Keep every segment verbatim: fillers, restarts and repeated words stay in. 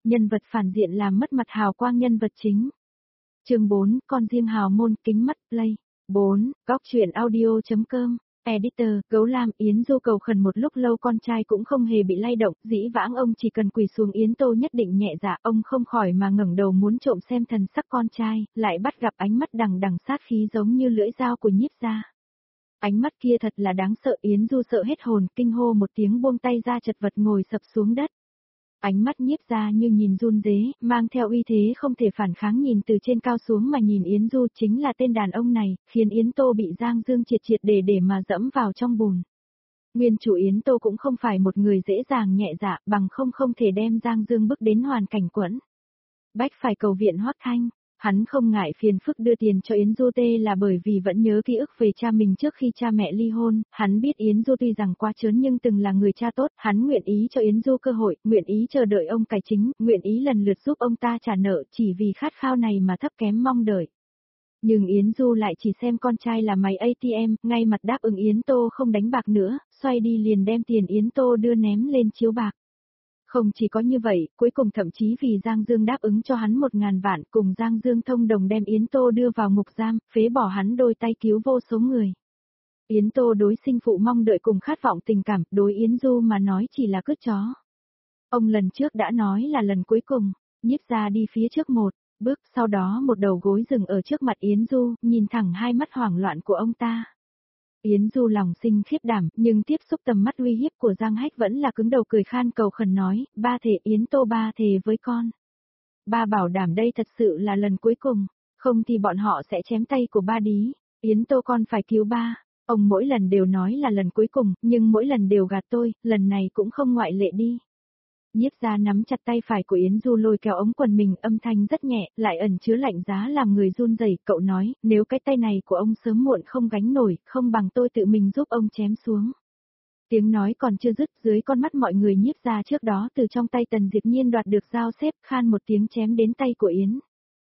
nhân vật phản diện làm mất mặt hào quang nhân vật chính. Chương bốn, con diêm hào môn kính mắt play. bốn, góc truyện audio.com. Editor, Gấu Lam. Yến Du cầu khẩn một lúc lâu con trai cũng không hề bị lay động, dĩ vãng ông chỉ cần quỳ xuống Yến Tô nhất định nhẹ dạ, ông không khỏi mà ngẩng đầu muốn trộm xem thần sắc con trai, lại bắt gặp ánh mắt đằng đằng sát khí giống như lưỡi dao của Nhiếp gia. Ánh mắt kia thật là đáng sợ, Yến Du sợ hết hồn, kinh hô một tiếng buông tay ra chật vật ngồi sập xuống đất. Ánh mắt Nhiếp gia như nhìn run rế, mang theo uy thế không thể phản kháng nhìn từ trên cao xuống mà nhìn Yến Du chính là tên đàn ông này, khiến Yến Tô bị Giang Dương triệt triệt để để mà dẫm vào trong bùn. Nguyên chủ Yến Tô cũng không phải một người dễ dàng nhẹ dạ, bằng không không thể đem Giang Dương bước đến hoàn cảnh quẫn. Bách phải cầu viện Hoắc Thanh. Hắn không ngại phiền phức đưa tiền cho Yến Du tê là bởi vì vẫn nhớ ký ức về cha mình trước khi cha mẹ ly hôn, hắn biết Yến Du tuy rằng quá chớn nhưng từng là người cha tốt, hắn nguyện ý cho Yến Du cơ hội, nguyện ý chờ đợi ông cải chính, nguyện ý lần lượt giúp ông ta trả nợ chỉ vì khát khao này mà thấp kém mong đợi. Nhưng Yến Du lại chỉ xem con trai là máy a tê em, ngay mặt đáp ứng Yến Tô không đánh bạc nữa, xoay đi liền đem tiền Yến Tô đưa ném lên chiếu bạc. Không chỉ có như vậy, cuối cùng thậm chí vì Giang Dương đáp ứng cho hắn một ngàn vạn cùng Giang Dương thông đồng đem Yến Tô đưa vào ngục giam, phế bỏ hắn đôi tay cứu vô số người. Yến Tô đối sinh phụ mong đợi cùng khát vọng tình cảm, đối Yến Du mà nói chỉ là cứt chó. Ông lần trước đã nói là lần cuối cùng, Nhiếp gia đi phía trước một bước, sau đó một đầu gối dừng ở trước mặt Yến Du, nhìn thẳng hai mắt hoảng loạn của ông ta. Yến Du lòng sinh khiếp đảm, nhưng tiếp xúc tầm mắt uy hiếp của Giang Hách vẫn là cứng đầu cười khan cầu khẩn nói, ba thề Yến Tô ba thề với con. Ba bảo đảm đây thật sự là lần cuối cùng, không thì bọn họ sẽ chém tay của ba đí, Yến Tô con phải cứu ba. Ông mỗi lần đều nói là lần cuối cùng, nhưng mỗi lần đều gạt tôi, lần này cũng không ngoại lệ đi. Nhiếp gia nắm chặt tay phải của Yến Du lôi kéo ống quần mình, âm thanh rất nhẹ, lại ẩn chứa lạnh giá làm người run rẩy. Cậu nói, nếu cái tay này của ông sớm muộn không gánh nổi, không bằng tôi tự mình giúp ông chém xuống. Tiếng nói còn chưa dứt, dưới con mắt mọi người Nhiếp gia trước đó từ trong tay Tần Diệp Nhiên đoạt được dao xếp, khan một tiếng chém đến tay của Yến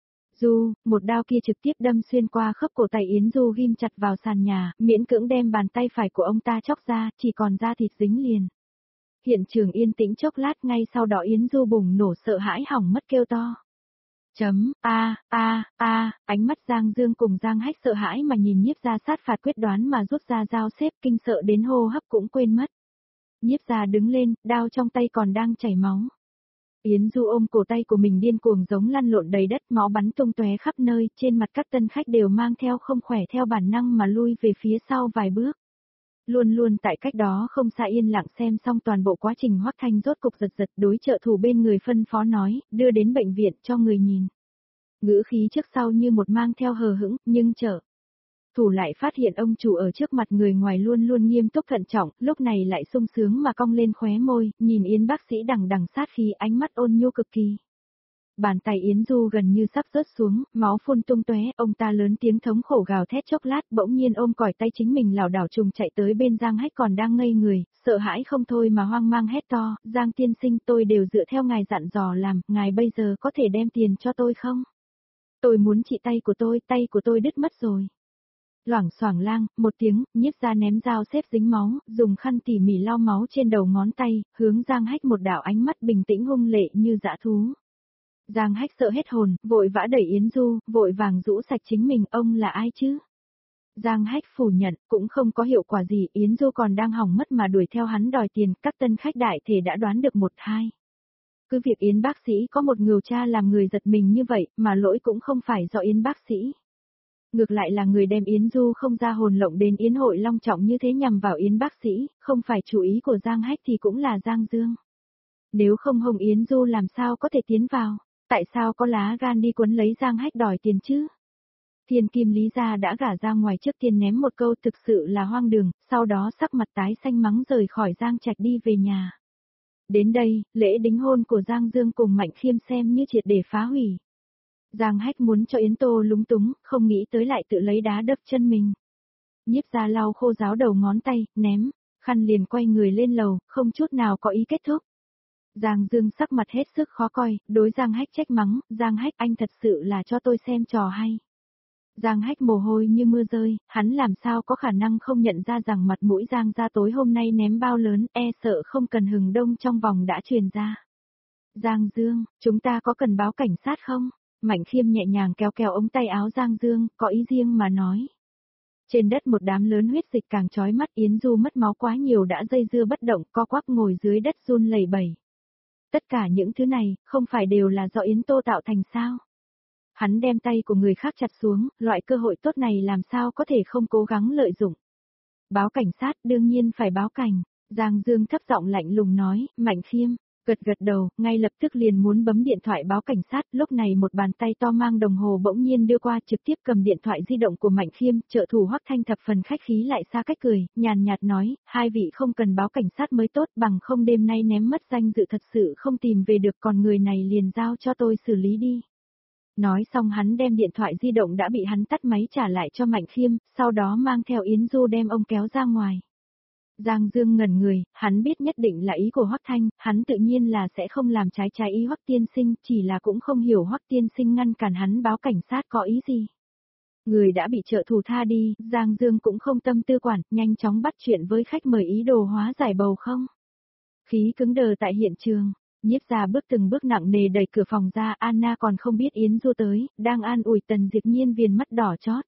Du, một đao kia trực tiếp đâm xuyên qua khớp cổ tay Yến Du ghim chặt vào sàn nhà, miễn cưỡng đem bàn tay phải của ông ta chóc ra, chỉ còn da thịt dính liền. Hiện trường yên tĩnh chốc lát, ngay sau đó Yến Du bùng nổ sợ hãi hỏng mất kêu to. Chấm, a, a, a, ánh mắt Giang Dương cùng Giang Hách sợ hãi mà nhìn Nhiếp gia sát phạt quyết đoán mà rút ra dao xếp, kinh sợ đến hô hấp cũng quên mất. Nhiếp gia đứng lên, đao trong tay còn đang chảy máu. Yến Du ôm cổ tay của mình điên cuồng giống lăn lộn đầy đất, máu bắn tung tóe khắp nơi, trên mặt các tân khách đều mang theo không khỏe theo bản năng mà lui về phía sau vài bước. Luôn luôn tại cách đó không xa yên lặng xem xong toàn bộ quá trình, Hoắc Thanh rốt cục giật giật đối trợ thủ bên người phân phó nói, đưa đến bệnh viện cho người nhìn. Ngữ khí trước sau như một mang theo hờ hững, nhưng trợ thủ lại phát hiện ông chủ ở trước mặt người ngoài luôn luôn nghiêm túc thận trọng, lúc này lại sung sướng mà cong lên khóe môi, nhìn Yến bác sĩ đằng đằng sát khí, ánh mắt ôn nhu cực kỳ. Bàn tay Yến Du gần như sắp rớt xuống, máu phun tung tóe, ông ta lớn tiếng thống khổ gào thét chốc lát, bỗng nhiên ôm còi tay chính mình lảo đảo trùng chạy tới bên Giang Hách còn đang ngây người, sợ hãi không thôi mà hoang mang hét to, Giang tiên sinh, tôi đều dựa theo ngài dặn dò làm, ngài bây giờ có thể đem tiền cho tôi không? Tôi muốn trị tay của tôi, tay của tôi đứt mất rồi. Loảng xoảng lang, một tiếng, Nhiếp gia ném dao xếp dính máu, dùng khăn tỉ mỉ lau máu trên đầu ngón tay, hướng Giang Hách một đạo ánh mắt bình tĩnh hung lệ như dã thú. Giang Hách sợ hết hồn, vội vã đẩy Yến Du, vội vàng rũ sạch chính mình, ông là ai chứ? Giang Hách phủ nhận, cũng không có hiệu quả gì, Yến Du còn đang hỏng mất mà đuổi theo hắn đòi tiền, các tân khách đại thể đã đoán được một hai. Cứ việc Yến bác sĩ có một ngừu cha làm người giật mình như vậy, mà lỗi cũng không phải do Yến bác sĩ. Ngược lại là người đem Yến Du không ra hồn lộng đến Yến hội long trọng như thế nhằm vào Yến bác sĩ, không phải chủ ý của Giang Hách thì cũng là Giang Dương. Nếu không Hồng Yến Du làm sao có thể tiến vào? Tại sao có lá gan đi quấn lấy Giang Hách đòi tiền chứ? Thiên Kim Lý gia đã gả ra ngoài trước tiên ném một câu thực sự là hoang đường, sau đó sắc mặt tái xanh mắng rời khỏi Giang Trạch đi về nhà. Đến đây, lễ đính hôn của Giang Dương cùng Mạnh Khiêm xem như triệt để phá hủy. Giang Hách muốn cho Yến Tô lúng túng, không nghĩ tới lại tự lấy đá đập chân mình. Nhiếp gia lau khô ráo đầu ngón tay, ném, khăn liền quay người lên lầu, không chút nào có ý kết thúc. Giang Dương sắc mặt hết sức khó coi, đối Giang Hách trách mắng, Giang Hách anh thật sự là cho tôi xem trò hay. Giang Hách mồ hôi như mưa rơi, hắn làm sao có khả năng không nhận ra rằng mặt mũi Giang gia tối hôm nay ném bao lớn, e sợ không cần hừng đông trong vòng đã truyền ra. Giang Dương, chúng ta có cần báo cảnh sát không? Mạnh Khiêm nhẹ nhàng kéo kéo ống tay áo Giang Dương, có ý riêng mà nói. Trên đất một đám lớn huyết dịch càng chói mắt, Yến Du mất máu quá nhiều đã dây dưa bất động, co quắp ngồi dưới đất run lẩy bẩy. Tất cả những thứ này, không phải đều là do Yến Tô tạo thành sao? Hắn đem tay của người khác chặt xuống, loại cơ hội tốt này làm sao có thể không cố gắng lợi dụng. Báo cảnh sát, đương nhiên phải báo cảnh. Giang Dương thấp giọng lạnh lùng nói, Mạnh Khiêm, gật gật đầu, ngay lập tức liền muốn bấm điện thoại báo cảnh sát, lúc này một bàn tay to mang đồng hồ bỗng nhiên đưa qua, trực tiếp cầm điện thoại di động của Mạnh Khiêm, trợ thủ Hoắc Thanh thập phần khách khí lại xa cách cười, nhàn nhạt nói, hai vị không cần báo cảnh sát mới tốt, bằng không đêm nay ném mất danh dự thật sự không tìm về được, còn người này liền giao cho tôi xử lý đi. Nói xong hắn đem điện thoại di động đã bị hắn tắt máy trả lại cho Mạnh Khiêm, sau đó mang theo Yến Du đem ông kéo ra ngoài. Giang Dương ngẩn người, hắn biết nhất định là ý của Hoắc Thanh, hắn tự nhiên là sẽ không làm trái trái ý Hoắc tiên sinh, chỉ là cũng không hiểu Hoắc tiên sinh ngăn cản hắn báo cảnh sát có ý gì. Người đã bị trợ thủ tha đi, Giang Dương cũng không tâm tư quản, nhanh chóng bắt chuyện với khách mời ý đồ hóa giải bầu không. Khí cứng đờ tại hiện trường. Nhiếp Gia bước từng bước nặng nề đẩy cửa phòng ra, Anna còn không biết Yến Du tới, đang an ủi Tần Diệp Nhiên viền mắt đỏ chót.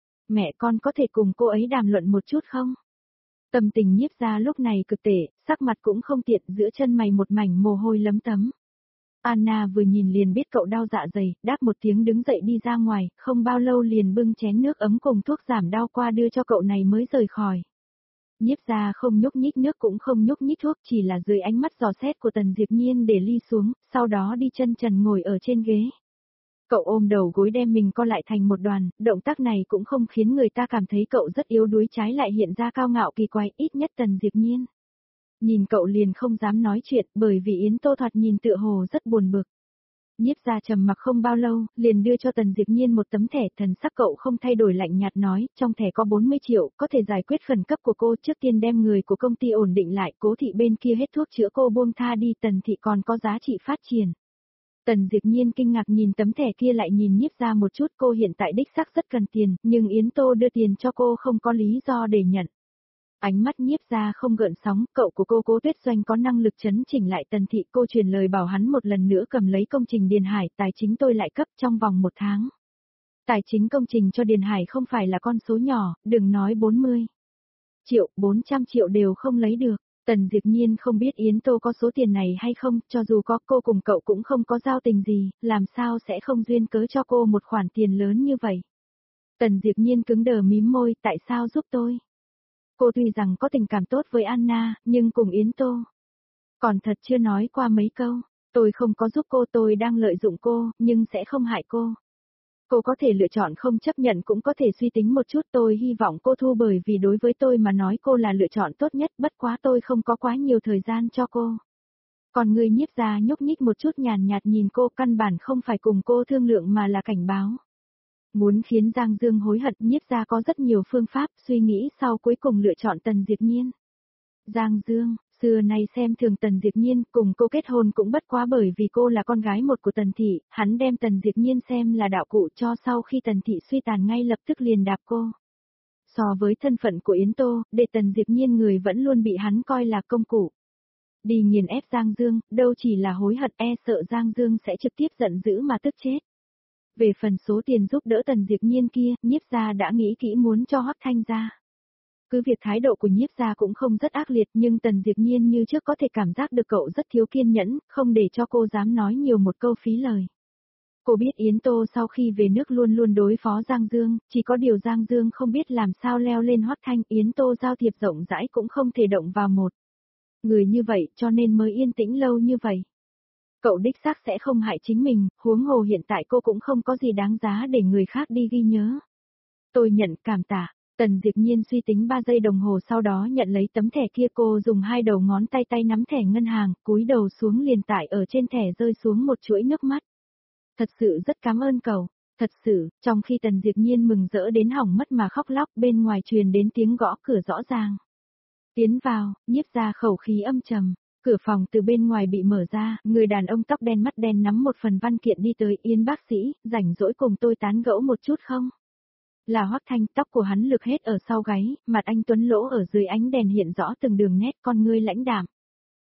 Mẹ con có thể cùng cô ấy đàm luận một chút không? Tâm tình Nhiếp Gia lúc này cực tệ, sắc mặt cũng không tiện, giữa chân mày một mảnh mồ hôi lấm tấm. Anna vừa nhìn liền biết cậu đau dạ dày, đáp một tiếng đứng dậy đi ra ngoài, không bao lâu liền bưng chén nước ấm cùng thuốc giảm đau qua đưa cho cậu này mới rời khỏi. Nhiếp Gia không nhúc nhích nước cũng không nhúc nhích thuốc, chỉ là dưới ánh mắt dò xét của Tần Diệp Nhiên để ly xuống, sau đó đi chân trần ngồi ở trên ghế. Cậu ôm đầu gối đem mình co lại thành một đoàn, động tác này cũng không khiến người ta cảm thấy cậu rất yếu đuối, trái lại hiện ra cao ngạo kỳ quái, ít nhất Tần Diệp Nhiên. Nhìn cậu liền không dám nói chuyện, bởi vì Yến Tô thoạt nhìn tựa hồ rất buồn bực. Nhiếp Gia trầm mặc không bao lâu, liền đưa cho Tần Diệp Nhiên một tấm thẻ, thần sắc cậu không thay đổi lạnh nhạt nói, trong thẻ có bốn mươi triệu, có thể giải quyết khẩn cấp của cô, trước tiên đem người của công ty ổn định lại, Cố thị bên kia hết thuốc chữa cô buông tha đi, Tần thị còn có giá trị phát triển. Tần Diệp Nhiên kinh ngạc nhìn tấm thẻ kia lại nhìn Nhiếp Gia một chút, cô hiện tại đích xác rất cần tiền, nhưng Yến Tô đưa tiền cho cô không có lý do để nhận. Ánh mắt Nhiếp Gia không gợn sóng, cậu của cô Cố Tuyết Doanh có năng lực chấn chỉnh lại Tần thị, cô truyền lời bảo hắn một lần nữa cầm lấy công trình Điền Hải, tài chính tôi lại cấp trong vòng một tháng. Tài chính công trình cho Điền Hải không phải là con số nhỏ, đừng nói bốn mươi triệu, bốn trăm triệu đều không lấy được. Tần Diệp Nhiên không biết Yến Tô có số tiền này hay không, cho dù có cô cùng cậu cũng không có giao tình gì, làm sao sẽ không duyên cớ cho cô một khoản tiền lớn như vậy. Tần Diệp Nhiên cứng đờ mím môi, tại sao giúp tôi? Cô tuy rằng có tình cảm tốt với Anna, nhưng cùng Yến Tô. Còn thật chưa nói qua mấy câu, tôi không có giúp cô, tôi đang lợi dụng cô, nhưng sẽ không hại cô. Cô có thể lựa chọn không chấp nhận cũng có thể suy tính một chút, tôi hy vọng cô thu bởi vì đối với tôi mà nói cô là lựa chọn tốt nhất, bất quá tôi không có quá nhiều thời gian cho cô. Còn người Nhiếp Gia nhúc nhích một chút nhàn nhạt nhìn cô, căn bản không phải cùng cô thương lượng mà là cảnh báo. Muốn khiến Giang Dương hối hận, Nhiếp Gia có rất nhiều phương pháp, suy nghĩ sau cuối cùng lựa chọn Tần Diệp Nhiên. Giang Dương, xưa nay xem thường Tần Diệp Nhiên, cùng cô kết hôn cũng bất quá bởi vì cô là con gái một của Tần thị, hắn đem Tần Diệp Nhiên xem là đạo cụ cho sau khi Tần thị suy tàn ngay lập tức liền đạp cô. So với thân phận của Yến Tô, để Tần Diệp Nhiên người vẫn luôn bị hắn coi là công cụ. Đi nghiền ép Giang Dương, đâu chỉ là hối hận, e sợ Giang Dương sẽ trực tiếp giận dữ mà tức chết. Về phần số tiền giúp đỡ Tần Diệp Nhiên kia, Nhiếp Gia đã nghĩ kỹ muốn cho Hoắc Thanh ra. Cứ việc thái độ của Nhiếp Gia cũng không rất ác liệt, nhưng Tần Diệp Nhiên như trước có thể cảm giác được cậu rất thiếu kiên nhẫn, không để cho cô dám nói nhiều một câu phí lời. Cô biết Yến Tô sau khi về nước luôn luôn đối phó Giang Dương, chỉ có điều Giang Dương không biết làm sao leo lên Hoắc Thanh, Yến Tô giao thiệp rộng rãi cũng không thể động vào một người như vậy, cho nên mới yên tĩnh lâu như vậy. Cậu đích xác sẽ không hại chính mình, huống hồ hiện tại cô cũng không có gì đáng giá để người khác đi ghi nhớ. Tôi nhận, cảm tạ. Tần Diệp Nhiên suy tính ba giây đồng hồ sau đó nhận lấy tấm thẻ kia, cô dùng hai đầu ngón tay tay nắm thẻ ngân hàng, cúi đầu xuống liền tải ở trên thẻ rơi xuống một chuỗi nước mắt. Thật sự rất cảm ơn cậu, thật sự, trong khi Tần Diệp Nhiên mừng rỡ đến hỏng mất mà khóc lóc, bên ngoài truyền đến tiếng gõ cửa rõ ràng. Tiến vào, Nhiếp Gia khẩu khí âm trầm, cửa phòng từ bên ngoài bị mở ra, người đàn ông tóc đen mắt đen nắm một phần văn kiện đi tới, Yến bác sĩ, rảnh rỗi cùng tôi tán gẫu một chút không? Là Hoắc Thanh, tóc của hắn lược hết ở sau gáy, mặt anh tuấn lỗ ở dưới ánh đèn hiện rõ từng đường nét, con ngươi lãnh đạm.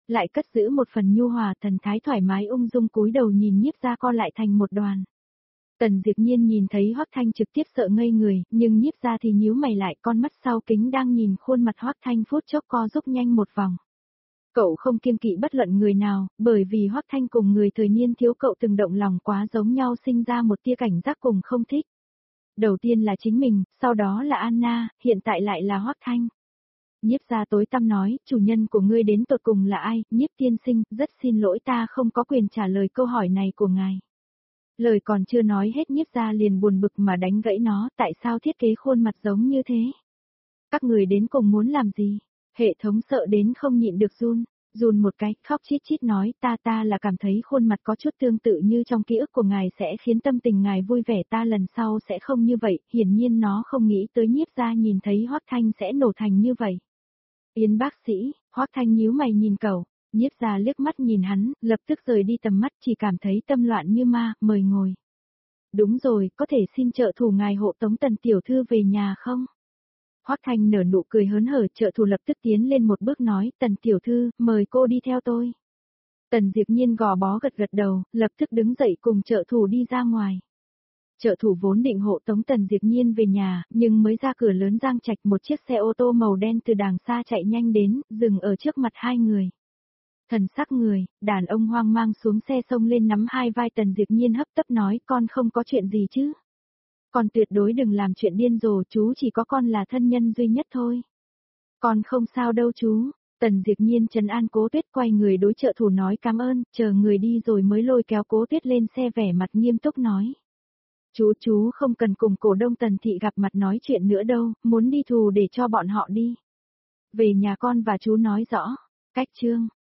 lại cất giữ một phần nhu hòa, thần thái thoải mái ung dung cúi đầu nhìn Nhiếp Gia co lại thành một đoàn. Tần Diệp Nhiên nhìn thấy Hoắc Thanh trực tiếp sợ ngây người, nhưng Nhiếp Gia thì nhíu mày lại, con mắt sau kính đang nhìn khuôn mặt Hoắc Thanh phút chốc co rúm nhanh một vòng. Cậu không kiêng kỵ bất luận người nào, bởi vì Hoắc Thanh cùng người thời niên thiếu cậu từng động lòng quá giống nhau sinh ra một tia cảnh giác cùng không thích. Đầu tiên là chính mình, sau đó là Anna, hiện tại lại là Hoắc Thanh. Nhiếp Gia tối tăm nói, chủ nhân của ngươi đến tột cùng là ai? Nhiếp tiên sinh, rất xin lỗi ta không có quyền trả lời câu hỏi này của ngài. Lời còn chưa nói hết Nhiếp Gia liền buồn bực mà đánh gãy nó, tại sao thiết kế khuôn mặt giống như thế? Các người đến cùng muốn làm gì? Hệ thống sợ đến không nhịn được run, run một cái, khóc chít chít nói, ta ta là cảm thấy khuôn mặt có chút tương tự như trong ký ức của ngài sẽ khiến tâm tình ngài vui vẻ, ta lần sau sẽ không như vậy, hiển nhiên nó không nghĩ tới Nhiếp Gia nhìn thấy Hoắc Thanh sẽ nổ thành như vậy. Yến bác sĩ, Hoắc Thanh nhíu mày nhìn cậu, Nhiếp Gia liếc mắt nhìn hắn, lập tức rời đi tầm mắt, chỉ cảm thấy tâm loạn như ma, mời ngồi. Đúng rồi, có thể xin trợ thủ ngài hộ tống Tần tiểu thư về nhà không? Hoắc Thanh nở nụ cười hớn hở, trợ thủ lập tức tiến lên một bước nói, Tần tiểu thư, mời cô đi theo tôi. Tần Diệp Nhiên gò bó gật gật đầu, lập tức đứng dậy cùng trợ thủ đi ra ngoài. Trợ thủ vốn định hộ tống Tần Diệp Nhiên về nhà, nhưng mới ra cửa lớn Giang Trạch một chiếc xe ô tô màu đen từ đàng xa chạy nhanh đến, dừng ở trước mặt hai người. Thần sắc người, đàn ông hoang mang xuống xe xông lên nắm hai vai Tần Diệp Nhiên hấp tấp nói, con không có chuyện gì chứ. Con tuyệt đối đừng làm chuyện điên rồ, chú chỉ có con là thân nhân duy nhất thôi. Con không sao đâu chú. Tần Diệp Nhiên trấn an Cố Tuyết, quay người đối trợ thủ nói cảm ơn, chờ người đi rồi mới lôi kéo Cố Tuyết lên xe, vẻ mặt nghiêm túc nói. Chú chú không cần cùng cổ đông Tần thị gặp mặt nói chuyện nữa đâu, muốn đi thù để cho bọn họ đi. Về nhà con và chú nói rõ. Cách chương